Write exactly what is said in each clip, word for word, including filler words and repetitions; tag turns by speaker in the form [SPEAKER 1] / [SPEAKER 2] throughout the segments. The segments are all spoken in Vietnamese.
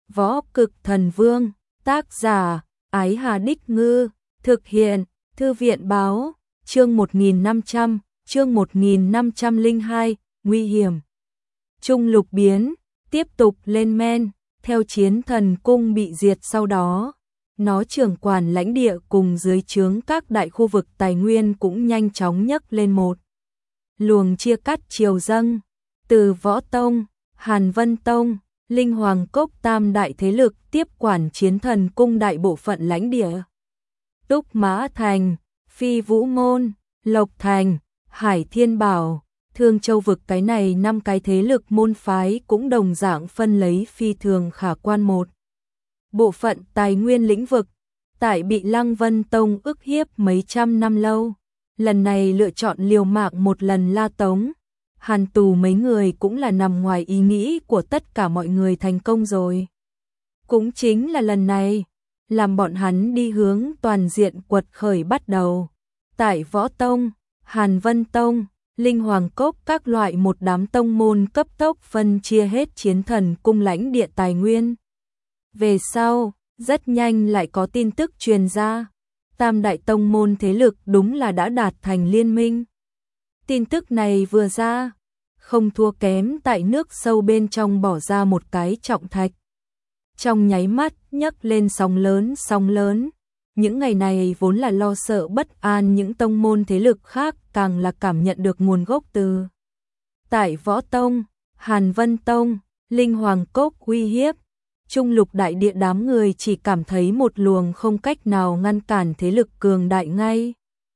[SPEAKER 1] Võ Cực Thần Vương, tác giả, Ái Hà Đích Ngư, thực hiện, Thư viện Báo, chương một nghìn năm trăm, chương một nghìn năm trăm lẻ hai, nguy hiểm. Trung lục biến, tiếp tục lên men, theo Chiến Thần Cung bị diệt sau đó, nó trưởng quản lãnh địa cùng dưới trướng các đại khu vực tài nguyên cũng nhanh chóng nhấc lên một luồng chia cắt triều dâng, từ Võ Tông, Hàn Vân Tông, Linh Hoàng Cốc tam đại thế lực tiếp quản Chiến Thần Cung đại bộ phận lãnh địa. Túc Mã Thành, Phi Vũ Môn, Lộc Thành, Hải Thiên Bảo, Thương Châu vực cái này năm cái thế lực môn phái cũng đồng dạng phân lấy phi thường khả quan một bộ phận tài nguyên lĩnh vực, tại bị Lăng Vân Tông ức hiếp mấy trăm năm lâu, lần này lựa chọn liều mạng một lần la tống, hàn tù mấy người cũng là nằm ngoài ý nghĩ của tất cả mọi người thành công rồi. Cũng chính là lần này, làm bọn hắn đi hướng toàn diện quật khởi bắt đầu. Tại Võ Tông, Hàn Vân Tông, Linh Hoàng Cốc các loại một đám tông môn cấp tốc phân chia hết Chiến Thần Cung lãnh địa tài nguyên. Về sau, rất nhanh lại có tin tức truyền ra, tam đại tông môn thế lực đúng là đã đạt thành liên minh. Tin tức này vừa ra, không thua kém tại nước sâu bên trong bỏ ra một cái trọng thạch. Trong nháy mắt nhấc lên sóng lớn sóng lớn, những ngày này vốn là lo sợ bất an những tông môn thế lực khác càng là cảm nhận được nguồn gốc từ. Tại Võ Tông, Hàn Vân Tông, Linh Hoàng Cốc uy hiếp, Trung lục đại địa đám người chỉ cảm thấy một luồng không cách nào ngăn cản thế lực cường đại ngay.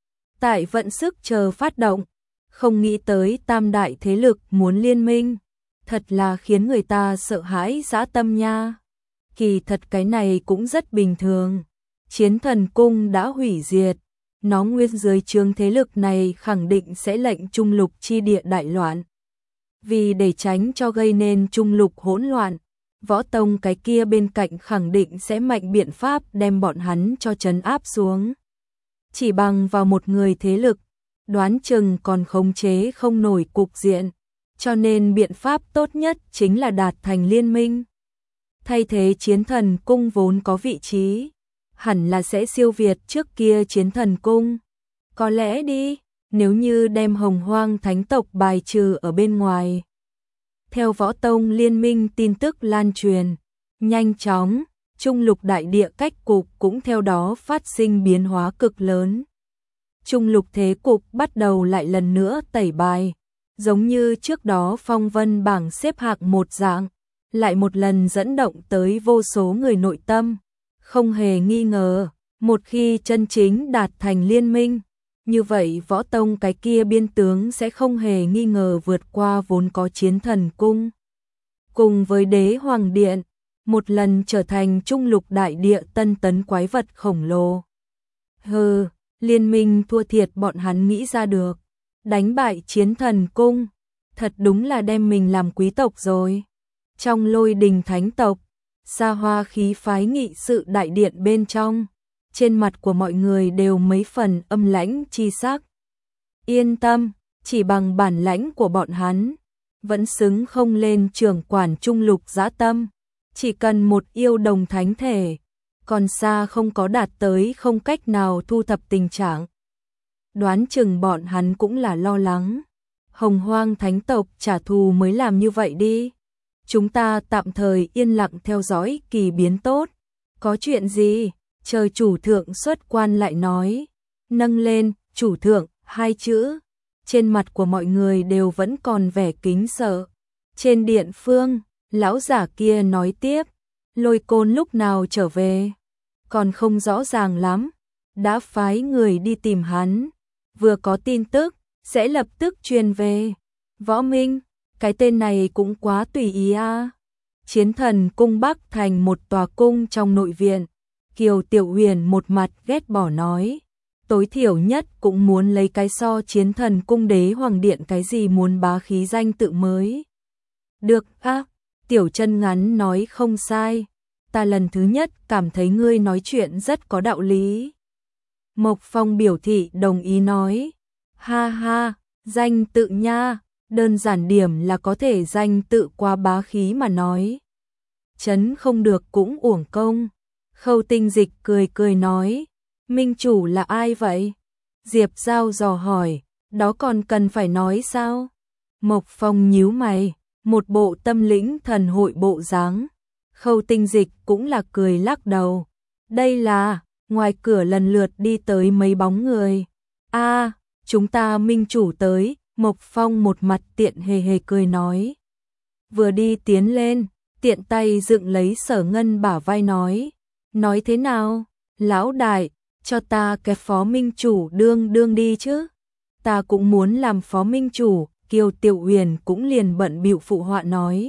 [SPEAKER 1] Tại vận sức chờ phát động, không nghĩ tới tam đại thế lực muốn liên minh, thật là khiến người ta sợ hãi dã tâm nha. Kỳ thật cái này cũng rất bình thường. Chiến Thần Cung đã hủy diệt, nó nguyên dưới trướng thế lực này khẳng định sẽ lệnh trung lục chi địa đại loạn. Vì để tránh cho gây nên trung lục hỗn loạn, Võ Tông cái kia bên cạnh khẳng định sẽ mạnh biện pháp đem bọn hắn cho trấn áp xuống. Chỉ bằng vào một người thế lực, đoán chừng còn khống chế không nổi cục diện, cho nên biện pháp tốt nhất chính là đạt thành liên minh. Thay thế Chiến Thần Cung vốn có vị trí, hẳn là sẽ siêu việt trước kia Chiến Thần Cung. Có lẽ đi, nếu như đem Hồng Hoang Thánh tộc bài trừ ở bên ngoài. Theo Võ Tông liên minh tin tức lan truyền, nhanh chóng, Trung lục đại địa cách cục cũng theo đó phát sinh biến hóa cực lớn. Trung lục thế cục bắt đầu lại lần nữa tẩy bài, giống như trước đó phong vân bảng xếp hạng một dạng, lại một lần dẫn động tới vô số người nội tâm. Không hề nghi ngờ, một khi chân chính đạt thành liên minh, như vậy Võ Tông cái kia biên tướng sẽ không hề nghi ngờ vượt qua vốn có Chiến Thần Cung. Cùng với Đế Hoàng Điện, một lần trở thành trung lục đại địa tân tấn quái vật khổng lồ. Hừ, liên minh thua thiệt bọn hắn nghĩ ra được, đánh bại Chiến Thần Cung, thật đúng là đem mình làm quý tộc rồi. Trong Lôi Đình Thánh tộc, xa hoa khí phái nghị sự đại điện bên trong, trên mặt của mọi người đều mấy phần âm lãnh chi sắc. Yên tâm, chỉ bằng bản lãnh của bọn hắn, vẫn xứng không lên trưởng quản trung lục dã tâm, chỉ cần một yêu đồng thánh thể, còn xa không có đạt tới không cách nào thu thập tình trạng. Đoán chừng bọn hắn cũng là lo lắng, Hồng Hoang Thánh tộc trả thù mới làm như vậy đi. Chúng ta tạm thời yên lặng theo dõi kỳ biến tốt. Có chuyện gì? Chờ chủ thượng xuất quan lại nói. Nâng lên, chủ thượng, hai chữ. Trên mặt của mọi người đều vẫn còn vẻ kính sợ. Trên điện phương, lão giả kia nói tiếp. Lôi Côn lúc nào trở về? Còn không rõ ràng lắm. Đã phái người đi tìm hắn. Vừa có tin tức, sẽ lập tức truyền về. Võ Minh, cái tên này cũng quá tùy ý a. À. Chiến Thần Cung Bắc thành một tòa cung trong nội viện. Kiều Tiểu Huyền một mặt ghét bỏ nói, tối thiểu nhất cũng muốn lấy cái so Chiến Thần Cung Đế Hoàng Điện cái gì muốn bá khí danh tự mới. Được á, à, Tiểu Chân Ngắn nói không sai, ta lần thứ nhất cảm thấy ngươi nói chuyện rất có đạo lý. Mộc Phong biểu thị đồng ý nói, ha ha, danh tự nha. Đơn giản điểm là có thể danh tự qua bá khí mà nói. chấn không được cũng uổng công. Khâu Tinh Dịch cười cười nói, minh chủ là ai vậy? Diệp Giao dò hỏi, đó còn cần phải nói sao? Mộc Phong nhíu mày, một bộ tâm lĩnh thần hội bộ dáng. Khâu Tinh Dịch cũng là cười lắc đầu. Đây là, ngoài cửa lần lượt đi tới mấy bóng người. A, chúng ta minh chủ tới, Mộc Phong một mặt tiện hề hề cười nói. Vừa đi tiến lên, tiện tay dựng lấy Sở Ngân bả vai nói. Nói thế nào? Lão đại, cho ta cái phó minh chủ đương đương đi chứ. Ta cũng muốn làm phó minh chủ, Kiều Tiểu Huyền cũng liền bận bịu phụ họa nói.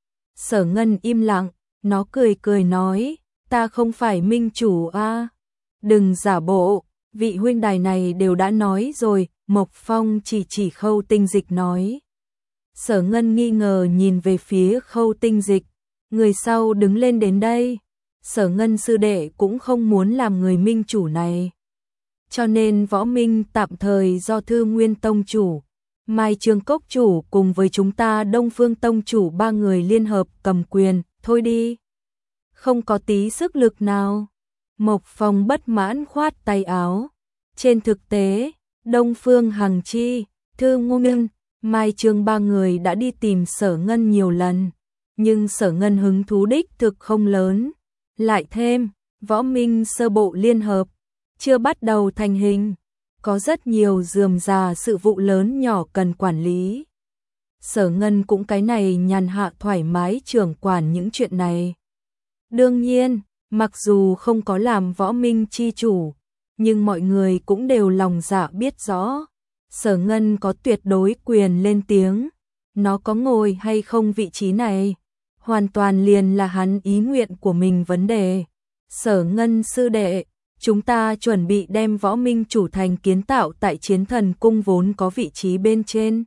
[SPEAKER 1] Sở Ngân im lặng, nó cười cười nói, ta không phải minh chủ a, đừng giả bộ, vị huynh đài này đều đã nói rồi. Mộc Phong chỉ chỉ Khâu Tinh Dịch nói. Sở Ngân nghi ngờ nhìn về phía Khâu Tinh Dịch, người sau đứng lên đến đây. Sở Ngân sư đệ cũng không muốn làm người minh chủ này, cho nên võ minh tạm thời do Thư Nguyên tông chủ, Mai Trường Cốc chủ cùng với chúng ta Đông Phương tông chủ ba người liên hợp cầm quyền, thôi đi. Không có tí sức lực nào. Mộc Phong bất mãn khoát tay áo. Trên thực tế, Đông Phương Hằng Chi, Thư Nguyên, Mai Trường ba người đã đi tìm Sở Ngân nhiều lần, nhưng Sở Ngân hứng thú đích thực không lớn. Lại thêm, võ minh sơ bộ liên hợp, chưa bắt đầu thành hình, có rất nhiều rườm rà sự vụ lớn nhỏ cần quản lý. Sở Ngân cũng cái này nhàn hạ thoải mái trưởng quản những chuyện này. Đương nhiên, mặc dù không có làm võ minh chi chủ, nhưng mọi người cũng đều lòng dạ biết rõ. Sở Ngân có tuyệt đối quyền lên tiếng, nó có ngồi hay không vị trí này, hoàn toàn liền là hắn ý nguyện của mình vấn đề. Sở Ngân sư đệ, chúng ta chuẩn bị đem võ minh chủ thành kiến tạo tại Chiến Thần Cung vốn có vị trí bên trên.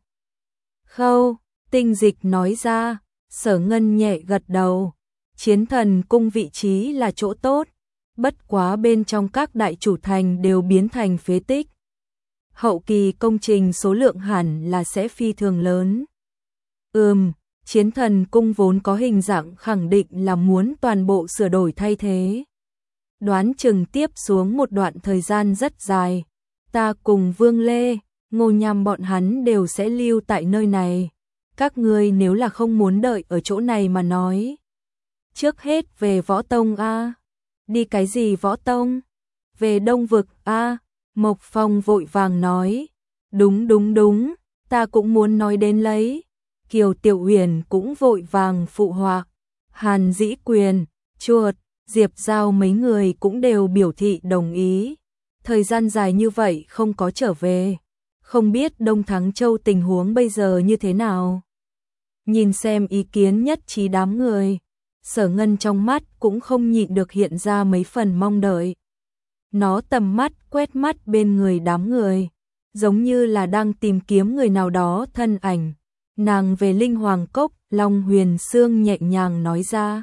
[SPEAKER 1] Khâu Tinh Dịch nói ra. Sở Ngân nhẹ gật đầu. Chiến Thần Cung vị trí là chỗ tốt, bất quá bên trong các đại chủ thành đều biến thành phế tích. Hậu kỳ công trình số lượng hẳn là sẽ phi thường lớn. Ừm, Chiến Thần Cung vốn có hình dạng khẳng định là muốn toàn bộ sửa đổi thay thế. Đoán chừng tiếp xuống một đoạn thời gian rất dài, ta cùng Vương Lê, Ngô Nham bọn hắn đều sẽ lưu tại nơi này. Các ngươi nếu là không muốn đợi ở chỗ này mà nói, trước hết về võ tông a. Đi cái gì võ tông? Về Đông Vực a. Mộc Phong vội vàng nói. Đúng đúng đúng, ta cũng muốn nói đến lấy. Kiều Tiểu Huyền cũng vội vàng phụ họa. Hàn Dĩ Quyền, Chuột, Diệp Giao mấy người cũng đều biểu thị đồng ý. Thời gian dài như vậy không có trở về, không biết Đông Thắng Châu tình huống bây giờ như thế nào. Nhìn xem ý kiến nhất trí đám người, Sở Ngân trong mắt cũng không nhịn được hiện ra mấy phần mong đợi. Nó tầm mắt quét mắt bên người đám người, giống như là đang tìm kiếm người nào đó thân ảnh. Nàng về Linh Hoàng Cốc, Long Huyền Sương nhẹ nhàng nói ra.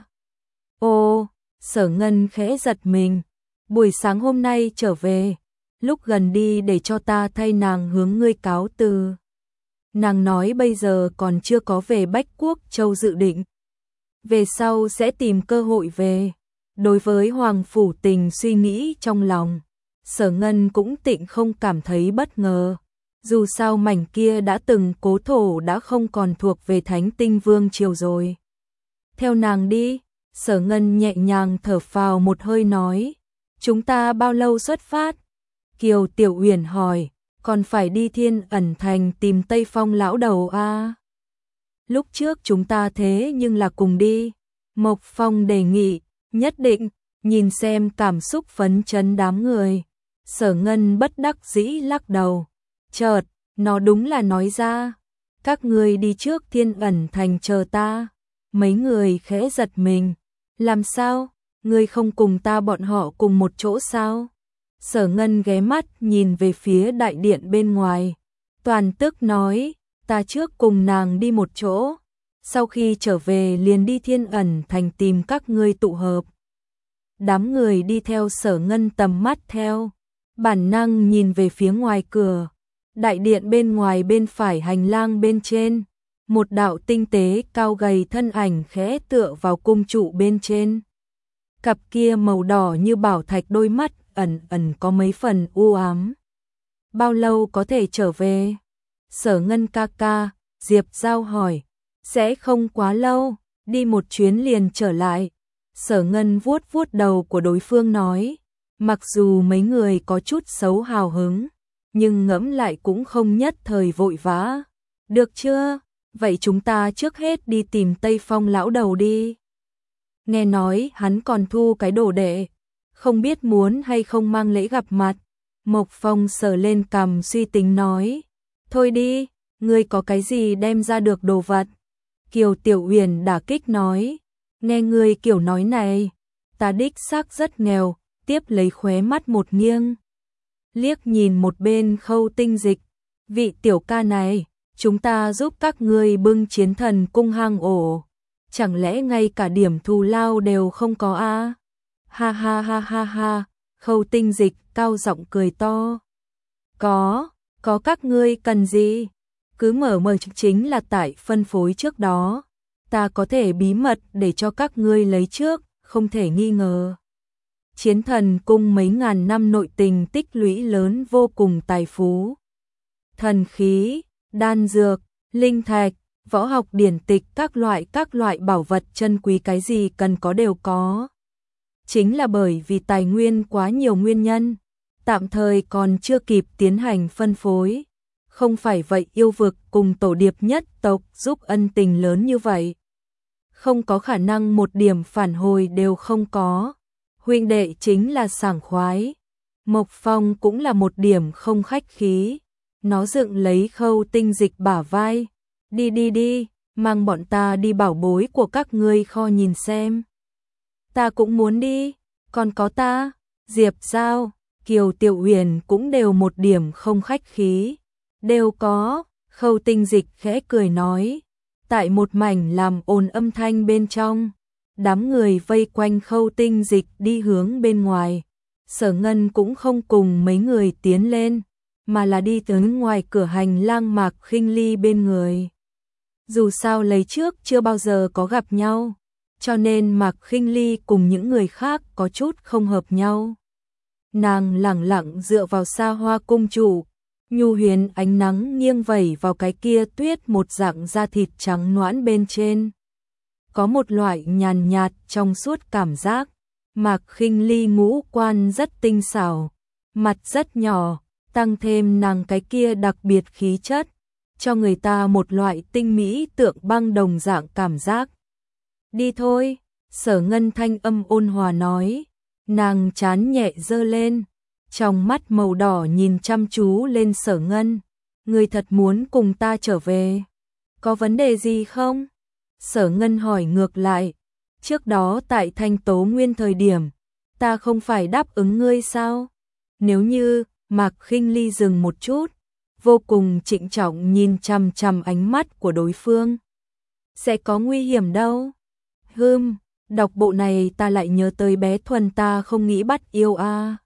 [SPEAKER 1] Ô, Sở Ngân khẽ giật mình, buổi sáng hôm nay trở về, lúc gần đi để cho ta thay nàng hướng ngươi cáo từ. Nàng nói bây giờ còn chưa có về Bách Quốc Châu dự định, về sau sẽ tìm cơ hội về. Đối với Hoàng Phủ Tình suy nghĩ trong lòng, Sở Ngân cũng tịnh không cảm thấy bất ngờ. Dù sao mảnh kia đã từng cố thổ đã không còn thuộc về Thánh Tinh Vương triều rồi. Theo nàng đi. Sở Ngân nhẹ nhàng thở phào một hơi nói. Chúng ta bao lâu xuất phát? Kiều Tiểu Huyền hỏi. Còn phải đi Thiên Ẩn Thành tìm Tây Phong lão đầu a. À? Lúc trước chúng ta thế nhưng là cùng đi. Mộc Phong đề nghị. Nhất định. Nhìn xem cảm xúc phấn chấn đám người, Sở Ngân bất đắc dĩ lắc đầu. Chợt, nó đúng là nói ra. Các người đi trước Thiên Ẩn Thành chờ ta. Mấy người khẽ giật mình. Làm sao? Ngươi không cùng ta bọn họ cùng một chỗ sao? Sở Ngân ghé mắt nhìn về phía đại điện bên ngoài. Toàn tức nói, ta trước cùng nàng đi một chỗ. Sau khi trở về liền đi Thiên Ẩn Thành tìm các ngươi tụ hợp. Đám người đi theo Sở Ngân tầm mắt theo. Bản năng nhìn về phía ngoài cửa. Đại điện bên ngoài bên phải hành lang bên trên. một đạo tinh tế cao gầy thân ảnh khẽ tựa vào cung trụ bên trên. Cặp kia màu đỏ như bảo thạch đôi mắt ẩn ẩn có mấy phần u ám. Bao lâu có thể trở về? Sở Ngân ca ca, Diệp Giao hỏi. Sẽ không quá lâu, đi một chuyến liền trở lại. Sở Ngân vuốt vuốt đầu của đối phương nói. Mặc dù mấy người có chút xấu hào hứng, nhưng ngẫm lại cũng không nhất thời vội vã. Được chưa? Vậy chúng ta trước hết đi tìm Tây Phong lão đầu đi. Nghe nói hắn còn thu cái đồ đệ, không biết muốn hay không mang lễ gặp mặt. Mộc Phong sờ lên cằm suy tính nói. Thôi đi, ngươi có cái gì đem ra được đồ vật? Kiều Tiểu Huyền đả kích nói. Nghe ngươi kiểu nói này, ta đích xác rất nghèo, tiếp lấy khóe mắt một nghiêng. Liếc nhìn một bên Khâu Tinh Dịch. Vị tiểu ca này, chúng ta giúp các ngươi bưng chiến thần cung hang ổ. Chẳng lẽ ngay cả điểm thù lao đều không có a? À? Ha ha ha ha ha, Khâu Tinh Dịch cao giọng cười to. Có, có các ngươi cần gì? Cứ mở mở chính là tại phân phối trước đó. Ta có thể bí mật để cho các ngươi lấy trước, không thể nghi ngờ. Chiến thần cung mấy ngàn năm nội tình tích lũy lớn vô cùng tài phú. Thần khí, đan dược, linh thạch, võ học điển tịch các loại các loại bảo vật chân quý cái gì cần có đều có. Chính là bởi vì tài nguyên quá nhiều nguyên nhân, tạm thời còn chưa kịp tiến hành phân phối. Không phải vậy yêu vực cùng tổ điệp nhất tộc giúp ân tình lớn như vậy. Không có khả năng một điểm phản hồi đều không có. Huynh đệ chính là sảng khoái. Mộc Phong cũng là một điểm không khách khí. Nó dựng lấy Khâu Tinh Dịch bả vai. Đi đi đi, mang bọn ta đi bảo bối của các ngươi kho nhìn xem. Ta cũng muốn đi, còn có ta, Diệp Giao, Kiều Tiểu Huyền cũng đều một điểm không khách khí. Đều có, Khâu Tinh Dịch khẽ cười nói. Tại một mảnh làm ồn âm thanh bên trong, đám người vây quanh Khâu Tinh Dịch đi hướng bên ngoài. Sở Ngân cũng không cùng mấy người tiến lên, mà là đi tới ngoài cửa hành lang Mạc Khinh Ly bên người. Dù sao lấy trước chưa bao giờ có gặp nhau, cho nên Mạc Khinh Ly cùng những người khác có chút không hợp nhau. Nàng lẳng lặng dựa vào xa hoa cung trụ, nhu huyền ánh nắng nghiêng vẩy vào cái kia tuyết một dạng da thịt trắng nõn bên trên. Có một loại nhàn nhạt trong suốt cảm giác. Mạc Khinh Ly ngũ quan rất tinh xảo, mặt rất nhỏ, tăng thêm nàng cái kia đặc biệt khí chất, cho người ta một loại tinh mỹ tượng băng đồng dạng cảm giác. Đi thôi, Sở Ngân thanh âm ôn hòa nói. Nàng chán nhẹ giơ lên, trong mắt màu đỏ nhìn chăm chú lên Sở Ngân. Ngươi thật muốn cùng ta trở về? Có vấn đề gì không? Sở Ngân hỏi ngược lại. Trước đó tại Thanh Tố Nguyên thời điểm, ta không phải đáp ứng ngươi sao? Nếu như, Mạc Khinh Ly dừng một chút, vô cùng trịnh trọng nhìn chằm chằm ánh mắt của đối phương. Sẽ có nguy hiểm đâu. Hừm, đọc bộ này ta lại nhớ tới bé Thuần ta không nghĩ bắt yêu a. À.